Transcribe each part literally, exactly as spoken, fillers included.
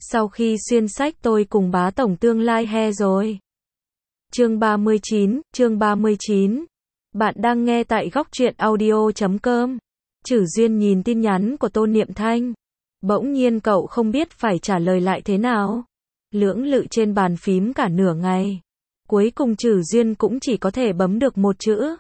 Sau khi xuyên sách tôi cùng bá tổng tương lai he rồi. Chương ba mươi chín, chương ba mươi chín. Bạn đang nghe tại góc truyện audio chấm com. Chử Duyên nhìn tin nhắn của Tôn Niệm Thanh. Bỗng nhiên cậu không biết phải trả lời lại thế nào. Lưỡng lự trên bàn phím cả nửa ngày. Cuối cùng Chử Duyên cũng chỉ có thể bấm được một chữ.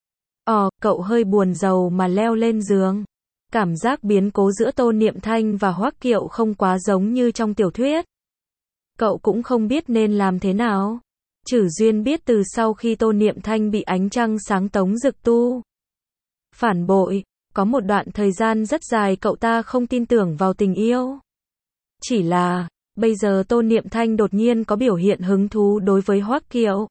Ồ, cậu hơi buồn rầu mà leo lên giường. Cảm giác biến cố giữa Tôn Niệm Thanh và Hoắc Kiệu không quá giống như trong tiểu thuyết. Cậu cũng không biết nên làm thế nào. Chử Duyên biết từ sau khi Tôn Niệm Thanh bị ánh trăng sáng Tống Dực Tu phản bội, có một đoạn thời gian rất dài cậu ta không tin tưởng vào tình yêu. Chỉ là, bây giờ Tôn Niệm Thanh đột nhiên có biểu hiện hứng thú đối với Hoắc Kiệu.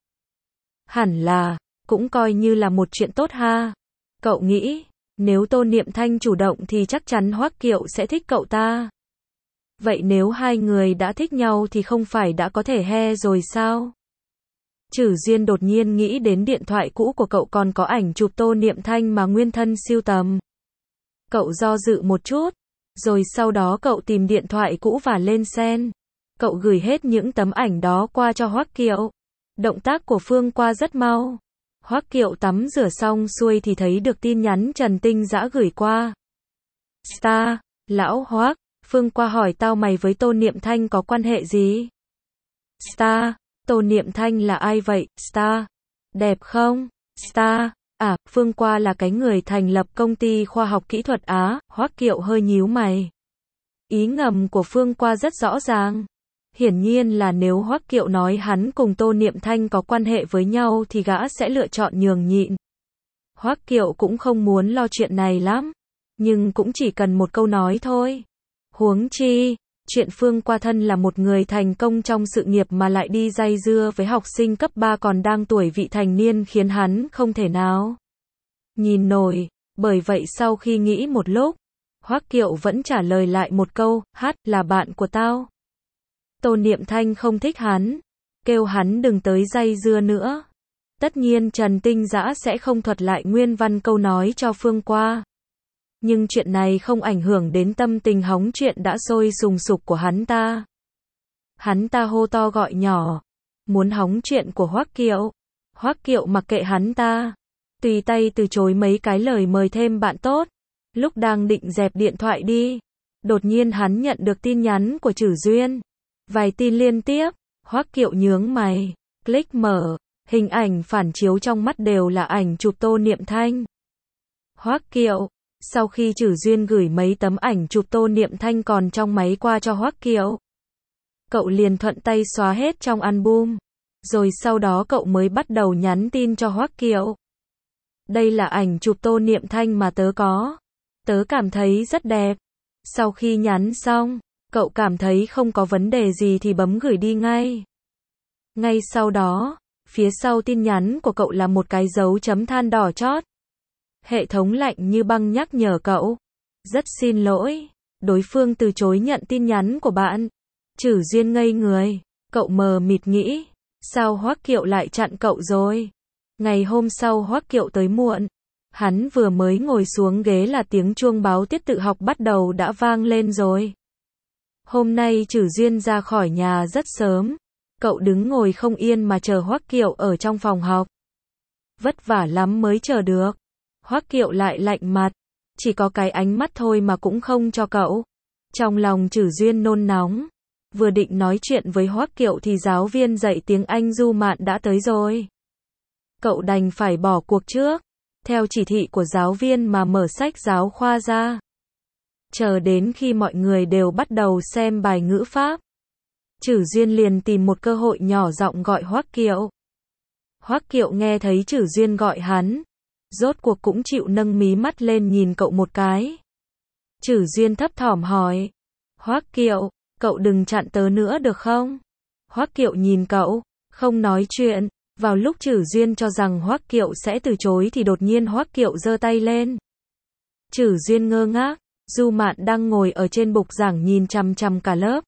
Hẳn là, cũng coi như là một chuyện tốt ha. Cậu nghĩ, nếu Tôn Niệm Thanh chủ động thì chắc chắn Hoắc Kiệu sẽ thích cậu ta. Vậy nếu hai người đã thích nhau thì không phải đã có thể he rồi sao? Chử Duyên đột nhiên nghĩ đến điện thoại cũ của cậu còn có ảnh chụp Tôn Niệm Thanh mà nguyên thân sưu tầm. Cậu do dự một chút, rồi sau đó cậu tìm điện thoại cũ và lên Sen. Cậu gửi hết những tấm ảnh đó qua cho Hoắc Kiệu. Động tác của Phương Qua rất mau. Hoắc Kiệu tắm rửa xong xuôi thì thấy được tin nhắn Trần Tinh Dã gửi qua. Star, lão Hoắc, Phương Qua hỏi tao mày với Tôn Niệm Thanh có quan hệ gì? Star, Tôn Niệm Thanh là ai vậy? Star, đẹp không? Star, à, Phương Qua là cái người thành lập công ty khoa học kỹ thuật Á. Hoắc Kiệu hơi nhíu mày. Ý ngầm của Phương Qua rất rõ ràng. Hiển nhiên là nếu Hoắc Kiệu nói hắn cùng Tôn Niệm Thanh có quan hệ với nhau thì gã sẽ lựa chọn nhường nhịn. Hoắc Kiệu cũng không muốn lo chuyện này lắm, nhưng cũng chỉ cần một câu nói thôi. Huống chi, chuyện Phương Qua thân là một người thành công trong sự nghiệp mà lại đi day dưa với học sinh cấp ba còn đang tuổi vị thành niên khiến hắn không thể nào nhìn nổi. Bởi vậy sau khi nghĩ một lúc, Hoắc Kiệu vẫn trả lời lại một câu, hát là bạn của tao. Tôn Niệm Thanh không thích hắn, kêu hắn đừng tới day dưa nữa. Tất nhiên Trần Tinh Dã sẽ không thuật lại nguyên văn câu nói cho Phương Qua. Nhưng chuyện này không ảnh hưởng đến tâm tình hóng chuyện đã sôi sùng sục của hắn ta. Hắn ta hô to gọi nhỏ, muốn hóng chuyện của Hoắc Kiệu. Hoắc Kiệu mặc kệ hắn ta, tùy tay từ chối mấy cái lời mời thêm bạn tốt. Lúc đang định dẹp điện thoại đi, đột nhiên hắn nhận được tin nhắn của Chử Duyên. Vài tin liên tiếp, Hoắc Kiệu nhướng mày, click mở, hình ảnh phản chiếu trong mắt đều là ảnh chụp Tôn Niệm Thanh. Hoắc Kiệu, sau khi Chử Duyên gửi mấy tấm ảnh chụp Tôn Niệm Thanh còn trong máy qua cho Hoắc Kiệu, cậu liền thuận tay xóa hết trong album, rồi sau đó cậu mới bắt đầu nhắn tin cho Hoắc Kiệu. Đây là ảnh chụp Tôn Niệm Thanh mà tớ có, tớ cảm thấy rất đẹp. Sau khi nhắn xong, cậu cảm thấy không có vấn đề gì thì bấm gửi đi ngay. Ngay sau đó, phía sau tin nhắn của cậu là một cái dấu chấm than đỏ chót. Hệ thống lạnh như băng nhắc nhở cậu. Rất xin lỗi, đối phương từ chối nhận tin nhắn của bạn. Chử Duyên ngây người, cậu mờ mịt nghĩ, sao Hoắc Kiệu lại chặn cậu rồi? Ngày hôm sau Hoắc Kiệu tới muộn. Hắn vừa mới ngồi xuống ghế là tiếng chuông báo tiết tự học bắt đầu đã vang lên rồi. Hôm nay Chử Duyên ra khỏi nhà rất sớm. Cậu đứng ngồi không yên mà chờ Hoắc Kiệu ở trong phòng học. Vất vả lắm mới chờ được. Hoắc Kiệu lại lạnh mặt, chỉ có cái ánh mắt thôi mà cũng không cho cậu. Trong lòng Chử Duyên nôn nóng, vừa định nói chuyện với Hoắc Kiệu thì giáo viên dạy tiếng Anh Du Mạn đã tới rồi. Cậu đành phải bỏ cuộc trước, theo chỉ thị của giáo viên mà mở sách giáo khoa ra. Chờ đến khi mọi người đều bắt đầu xem bài ngữ pháp, Chử Duyên liền tìm một cơ hội nhỏ giọng gọi Hoắc Kiệu. Hoắc Kiệu nghe thấy Chử Duyên gọi hắn, rốt cuộc cũng chịu nâng mí mắt lên nhìn cậu một cái. Chử Duyên thấp thỏm hỏi, Hoắc Kiệu, cậu đừng chặn tớ nữa được không? Hoắc Kiệu nhìn cậu, không nói chuyện. Vào lúc Chử Duyên cho rằng Hoắc Kiệu sẽ từ chối thì đột nhiên Hoắc Kiệu giơ tay lên. Chử Duyên ngơ ngác, Du Mạn đang ngồi ở trên bục giảng nhìn chằm chằm cả lớp.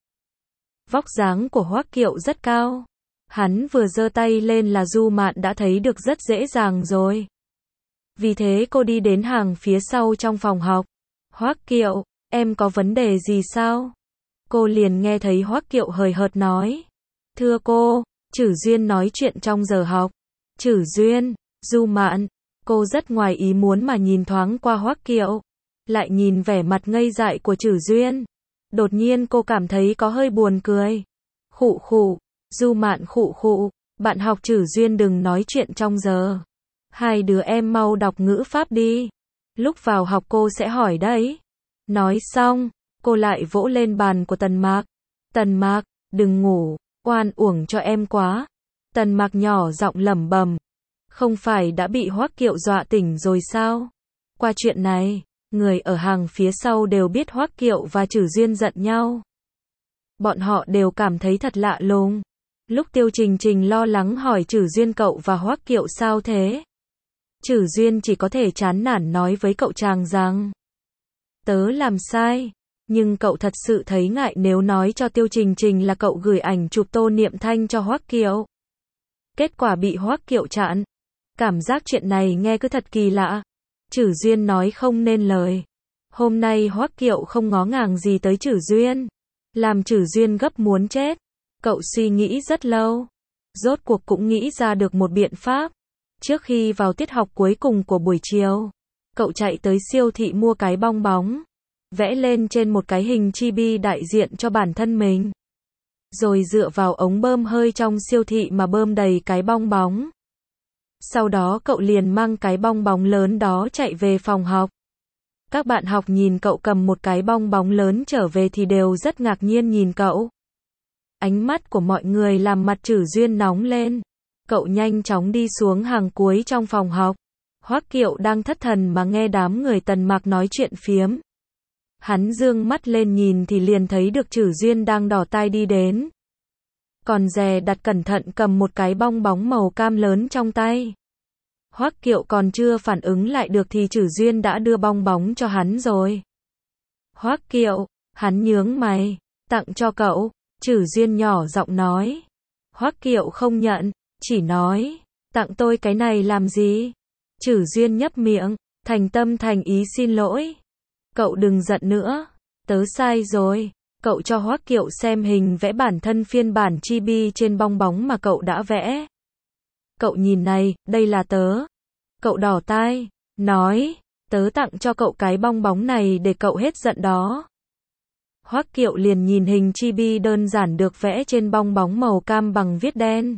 Vóc dáng của Hoắc Kiệu rất cao. Hắn vừa giơ tay lên là Du Mạn đã thấy được rất dễ dàng rồi. Vì thế cô đi đến hàng phía sau trong phòng học. Hoắc Kiệu, em có vấn đề gì sao? Cô liền nghe thấy Hoắc Kiệu hời hợt nói. Thưa cô, Trử Duyên nói chuyện trong giờ học. Trử Duyên, Du Mạn. Cô rất ngoài ý muốn mà nhìn thoáng qua Hoắc Kiệu. Lại nhìn vẻ mặt ngây dại của Trử Duyên. Đột nhiên cô cảm thấy có hơi buồn cười. Khụ khụ, Du Mạn khụ khụ, bạn học Trử Duyên đừng nói chuyện trong giờ. Hai đứa em mau đọc ngữ pháp đi. Lúc vào học cô sẽ hỏi đấy. Nói xong, cô lại vỗ lên bàn của Tần Mạc. Tần Mạc, đừng ngủ, oan uổng cho em quá. Tần Mạc nhỏ giọng lẩm bẩm. Không phải đã bị Hoắc Kiệu dọa tỉnh rồi sao? Qua chuyện này, người ở hàng phía sau đều biết Hoắc Kiệu và Trử Duyên giận nhau. Bọn họ đều cảm thấy thật lạ lùng. Lúc Tiêu Trình Trình lo lắng hỏi Trử Duyên cậu và Hoắc Kiệu sao thế? Trử Duyên chỉ có thể chán nản nói với cậu chàng rằng tớ làm sai, nhưng cậu thật sự thấy ngại nếu nói cho Tiêu Trình Trình là cậu gửi ảnh chụp Tô Niệm Thanh cho Hoắc Kiệu. Kết quả bị Hoắc Kiệu chặn. Cảm giác chuyện này nghe cứ thật kỳ lạ. Trử Duyên nói không nên lời. Hôm nay Hoắc Kiệu không ngó ngàng gì tới Trử Duyên, làm Trử Duyên gấp muốn chết. Cậu suy nghĩ rất lâu, rốt cuộc cũng nghĩ ra được một biện pháp. Trước khi vào tiết học cuối cùng của buổi chiều, cậu chạy tới siêu thị mua cái bong bóng, vẽ lên trên một cái hình chibi đại diện cho bản thân mình. Rồi dựa vào ống bơm hơi trong siêu thị mà bơm đầy cái bong bóng. Sau đó cậu liền mang cái bong bóng lớn đó chạy về phòng học. Các bạn học nhìn cậu cầm một cái bong bóng lớn trở về thì đều rất ngạc nhiên nhìn cậu. Ánh mắt của mọi người làm mặt Trử Duyên nóng lên. Cậu nhanh chóng đi xuống hàng cuối trong phòng học. Hoắc Kiệu đang thất thần mà nghe đám người Tần Mạc nói chuyện phiếm. Hắn dương mắt lên nhìn thì liền thấy được Trử Duyên đang đỏ tai đi đến. Còn dè đặt cẩn thận cầm một cái bong bóng màu cam lớn trong tay. Hoắc Kiệu còn chưa phản ứng lại được thì Trử Duyên đã đưa bong bóng cho hắn rồi. Hoắc Kiệu, hắn nhướng mày, tặng cho cậu. Trử Duyên nhỏ giọng nói. Hoắc Kiệu không nhận, chỉ nói, tặng tôi cái này làm gì? Trử Duyên nhấp miệng, thành tâm thành ý xin lỗi. Cậu đừng giận nữa, tớ sai rồi. Cậu cho Hoắc Kiệu xem hình vẽ bản thân phiên bản chibi trên bong bóng mà cậu đã vẽ. Cậu nhìn này, đây là tớ. Cậu đỏ tai, nói, tớ tặng cho cậu cái bong bóng này để cậu hết giận đó. Hoắc Kiệu liền nhìn hình chibi đơn giản được vẽ trên bong bóng màu cam bằng viết đen.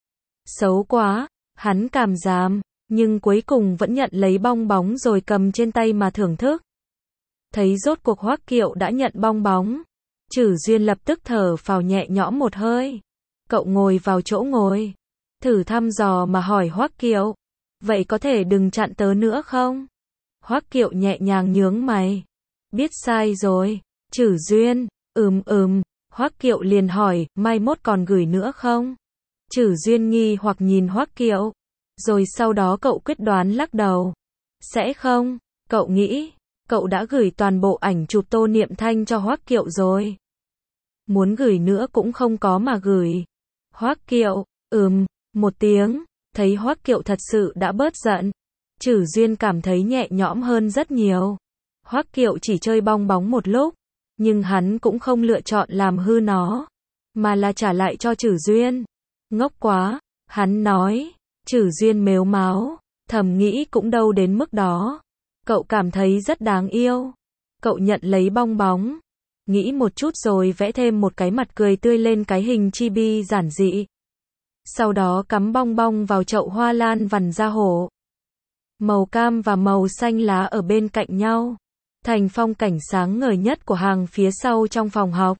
Xấu quá, hắn cảm giảm, nhưng cuối cùng vẫn nhận lấy bong bóng rồi cầm trên tay mà thưởng thức. Thấy rốt cuộc Hoắc Kiệu đã nhận bong bóng, Trử Duyên lập tức thở phào nhẹ nhõm một hơi. Cậu ngồi vào chỗ ngồi, thử thăm dò mà hỏi Hoắc Kiệu, vậy có thể đừng chặn tớ nữa không? Hoắc Kiệu nhẹ nhàng nhướng mày, biết sai rồi. Trử Duyên, ừm ừm, Hoắc Kiệu liền hỏi, mai mốt còn gửi nữa không? Trử Duyên nghi hoặc nhìn Hoắc Kiệu, rồi sau đó cậu quyết đoán lắc đầu. Sẽ không, cậu nghĩ, cậu đã gửi toàn bộ ảnh chụp Tô Niệm Thanh cho Hoắc Kiệu rồi. Muốn gửi nữa cũng không có mà gửi. Hoắc Kiệu, ừm, một tiếng, thấy Hoắc Kiệu thật sự đã bớt giận. Trử Duyên cảm thấy nhẹ nhõm hơn rất nhiều. Hoắc Kiệu chỉ chơi bong bóng một lúc, nhưng hắn cũng không lựa chọn làm hư nó, mà là trả lại cho Trử Duyên. Ngốc quá, hắn nói. Trử Duyên mếu máo, thầm nghĩ cũng đâu đến mức đó. Cậu cảm thấy rất đáng yêu. Cậu nhận lấy bong bóng, nghĩ một chút rồi vẽ thêm một cái mặt cười tươi lên cái hình chibi giản dị. Sau đó cắm bong bóng vào chậu hoa lan vằn da hổ. Màu cam và màu xanh lá ở bên cạnh nhau, thành phong cảnh sáng ngời nhất của hàng phía sau trong phòng học.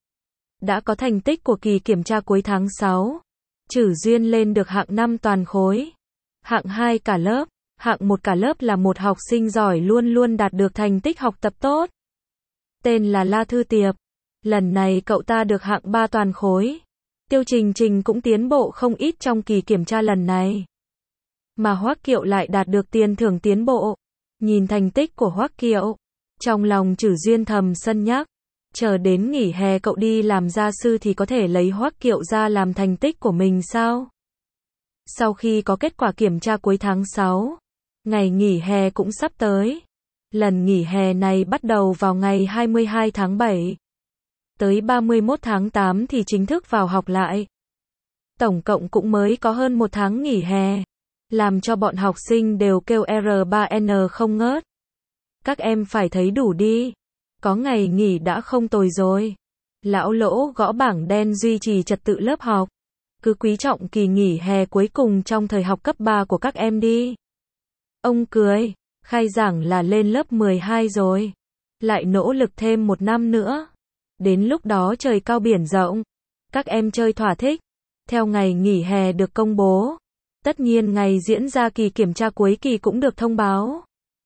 Đã có thành tích của kỳ kiểm tra cuối tháng sáu. Trử Duyên lên được hạng năm toàn khối, hạng hai cả lớp, hạng một cả lớp là một học sinh giỏi luôn luôn đạt được thành tích học tập tốt. Tên là La Thư Tiệp. Lần này cậu ta được hạng ba toàn khối. Tiêu Trình Trình cũng tiến bộ không ít trong kỳ kiểm tra lần này. Mà Hoắc Kiệu lại đạt được tiền thưởng tiến bộ. Nhìn thành tích của Hoắc Kiệu, trong lòng Trử Duyên thầm cân nhắc, chờ đến nghỉ hè cậu đi làm gia sư thì có thể lấy Hoắc Kiệu ra làm thành tích của mình sao? Sau khi có kết quả kiểm tra cuối tháng sáu, ngày nghỉ hè cũng sắp tới. Lần nghỉ hè này bắt đầu vào ngày hai mươi hai tháng bảy. Tới ba mươi mốt tháng tám thì chính thức vào học lại. Tổng cộng cũng mới có hơn một tháng nghỉ hè, làm cho bọn học sinh đều kêu R ba N không ngớt. Các em phải thấy đủ đi. Có ngày nghỉ đã không tồi rồi. Lão Lỗ gõ bảng đen duy trì trật tự lớp học. Cứ quý trọng kỳ nghỉ hè cuối cùng trong thời học cấp ba của các em đi. Ông cười, khai giảng là lên lớp mười hai rồi. Lại nỗ lực thêm một năm nữa. Đến lúc đó trời cao biển rộng. Các em chơi thỏa thích. Theo ngày nghỉ hè được công bố. Tất nhiên ngày diễn ra kỳ kiểm tra cuối kỳ cũng được thông báo.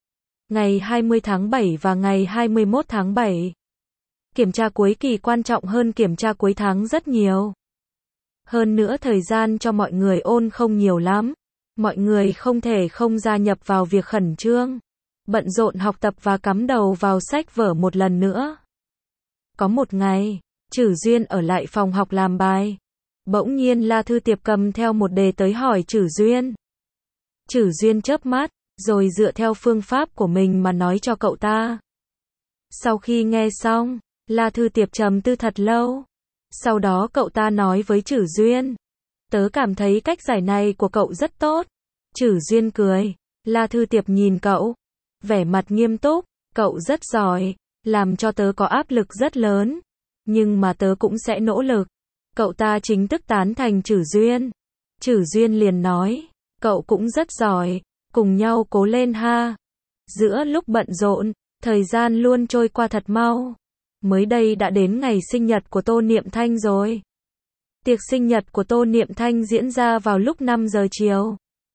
Ngày hai mươi tháng bảy và ngày hai mươi mốt tháng bảy. Kiểm tra cuối kỳ quan trọng hơn kiểm tra cuối tháng rất nhiều. Hơn nữa thời gian cho mọi người ôn không nhiều lắm. Mọi người không thể không gia nhập vào việc khẩn trương, bận rộn học tập và cắm đầu vào sách vở một lần nữa. Có một ngày, Trử Duyên ở lại phòng học làm bài. Bỗng nhiên La Thư Tiệp cầm theo một đề tới hỏi Trử Duyên. Trử Duyên chớp mắt, rồi dựa theo phương pháp của mình mà nói cho cậu ta. Sau khi nghe xong, La Thư Tiệp trầm tư thật lâu. Sau đó cậu ta nói với Trử Duyên. Tớ cảm thấy cách giải này của cậu rất tốt. Trử Duyên cười. La Thư Tiệp nhìn cậu. Vẻ mặt nghiêm túc. Cậu rất giỏi. Làm cho tớ có áp lực rất lớn. Nhưng mà tớ cũng sẽ nỗ lực. Cậu ta chính thức tán thành Trử Duyên. Trử Duyên liền nói. Cậu cũng rất giỏi. Cùng nhau cố lên ha. Giữa lúc bận rộn, thời gian luôn trôi qua thật mau. Mới đây đã đến ngày sinh nhật của Tô Niệm Thanh rồi. Tiệc sinh nhật của Tô Niệm Thanh diễn ra vào lúc năm giờ chiều.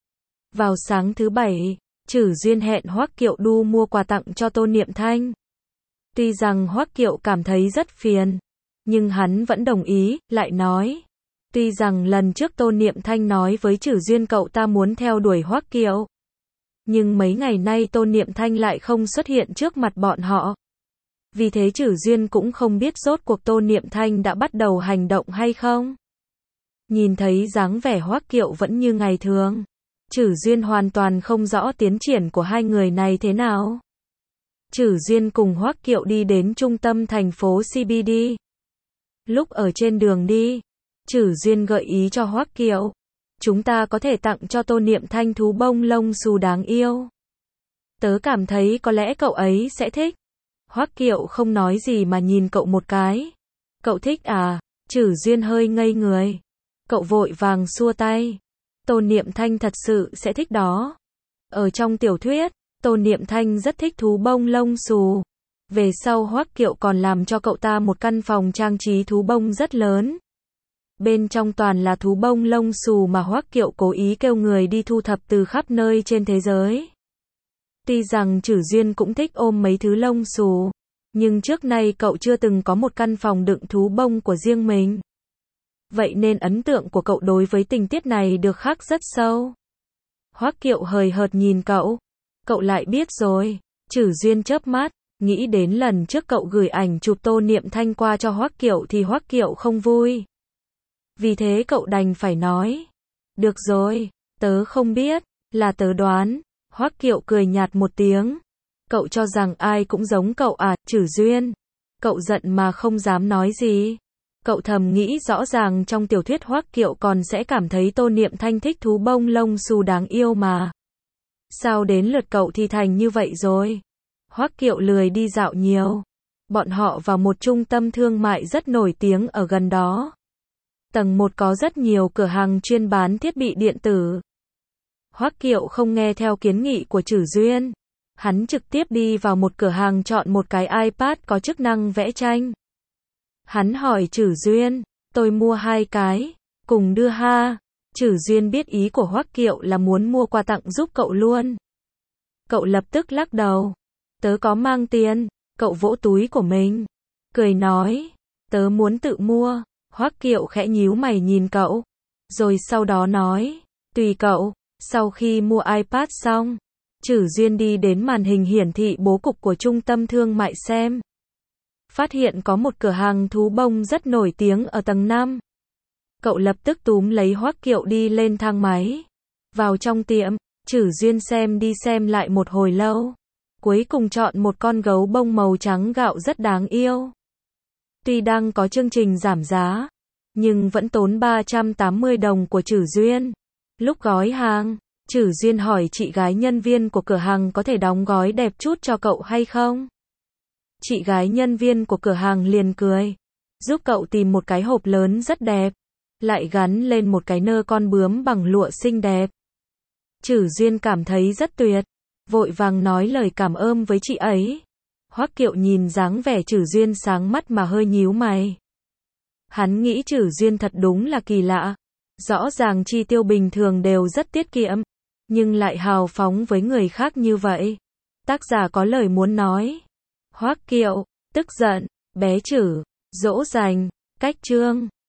Vào sáng thứ bảy, Trử Duyên hẹn Hoắc Kiệu Đu mua quà tặng cho Tô Niệm Thanh. Tuy rằng Hoắc Kiệu cảm thấy rất phiền, nhưng hắn vẫn đồng ý, lại nói. Tuy rằng lần trước Tô Niệm Thanh nói với Trử Duyên cậu ta muốn theo đuổi Hoắc Kiệu. Nhưng mấy ngày nay Tô Niệm Thanh lại không xuất hiện trước mặt bọn họ. Vì thế Trử Duyên cũng không biết rốt cuộc Tô Niệm Thanh đã bắt đầu hành động hay không. Nhìn thấy dáng vẻ Hoắc Kiệu vẫn như ngày thường. Trử Duyên hoàn toàn không rõ tiến triển của hai người này thế nào. Trử Duyên cùng Hoắc Kiệu đi đến trung tâm thành phố xê bê đê. Lúc ở trên đường đi, Trử Duyên gợi ý cho Hoắc Kiệu. Chúng ta có thể tặng cho Tô Niệm Thanh thú bông lông xù đáng yêu. Tớ cảm thấy có lẽ cậu ấy sẽ thích. Hoắc Kiệu không nói gì mà nhìn cậu một cái. Cậu thích à? Trử Duyên hơi ngây người. Cậu vội vàng xua tay. Tô Niệm Thanh thật sự sẽ thích đó. Ở trong tiểu thuyết, Tô Niệm Thanh rất thích thú bông lông xù. Về sau Hoắc Kiệu còn làm cho cậu ta một căn phòng trang trí thú bông rất lớn. Bên trong toàn là thú bông lông xù mà Hoắc Kiệu cố ý kêu người đi thu thập từ khắp nơi trên thế giới. Tuy rằng Trử Duyên cũng thích ôm mấy thứ lông xù, nhưng trước nay cậu chưa từng có một căn phòng đựng thú bông của riêng mình. Vậy nên ấn tượng của cậu đối với tình tiết này được khắc rất sâu. Hoắc Kiệu hời hợt nhìn cậu. Cậu lại biết rồi. Trử Duyên chớp mắt, nghĩ đến lần trước cậu gửi ảnh chụp Tô Niệm Thanh qua cho Hoắc Kiệu thì Hoắc Kiệu không vui. Vì thế cậu đành phải nói. Được rồi, tớ không biết, là tớ đoán. Hoắc Kiệu cười nhạt một tiếng. Cậu cho rằng ai cũng giống cậu à, Trử Duyên. Cậu giận mà không dám nói gì. Cậu thầm nghĩ rõ ràng trong tiểu thuyết Hoắc Kiệu còn sẽ cảm thấy Tô Niệm Thanh thích thú bông lông xù đáng yêu mà. Sao đến lượt cậu thì thành như vậy rồi? Hoắc Kiệu lười đi dạo nhiều. Bọn họ vào một trung tâm thương mại rất nổi tiếng ở gần đó. Tầng một có rất nhiều cửa hàng chuyên bán thiết bị điện tử. Hoắc Kiệu không nghe theo kiến nghị của Trử Duyên. Hắn trực tiếp đi vào một cửa hàng chọn một cái iPad có chức năng vẽ tranh. Hắn hỏi Trử Duyên, tôi mua hai cái, cùng đưa ha. Trử Duyên biết ý của Hoắc Kiệu là muốn mua quà tặng giúp cậu luôn. Cậu lập tức lắc đầu. Tớ có mang tiền. Cậu vỗ túi của mình, cười nói, tớ muốn tự mua. Hoắc Kiệu khẽ nhíu mày nhìn cậu, rồi sau đó nói, tùy cậu. Sau khi mua iPad xong, Trử Duyên đi đến màn hình hiển thị bố cục của trung tâm thương mại xem. Phát hiện có một cửa hàng thú bông rất nổi tiếng ở tầng năm. Cậu lập tức túm lấy Hoắc Kiệu đi lên thang máy. Vào trong tiệm, Trử Duyên xem đi xem lại một hồi lâu. Cuối cùng chọn một con gấu bông màu trắng gạo rất đáng yêu. Tuy đang có chương trình giảm giá, nhưng vẫn tốn ba trăm tám mươi đồng của Trử Duyên. Lúc gói hàng, Trử Duyên hỏi chị gái nhân viên của cửa hàng có thể đóng gói đẹp chút cho cậu hay không? Chị gái nhân viên của cửa hàng liền cười, giúp cậu tìm một cái hộp lớn rất đẹp, lại gắn lên một cái nơ con bướm bằng lụa xinh đẹp. Trử Duyên cảm thấy rất tuyệt, vội vàng nói lời cảm ơn với chị ấy. Hoắc Kiệu nhìn dáng vẻ Trử Duyên sáng mắt mà hơi nhíu mày. Hắn nghĩ Trử Duyên thật đúng là kỳ lạ. Rõ ràng chi tiêu bình thường đều rất tiết kiệm, nhưng lại hào phóng với người khác như vậy. Tác giả có lời muốn nói. Hoắc Kiệu, tức giận, bé Trử, dỗ dành, cách chương.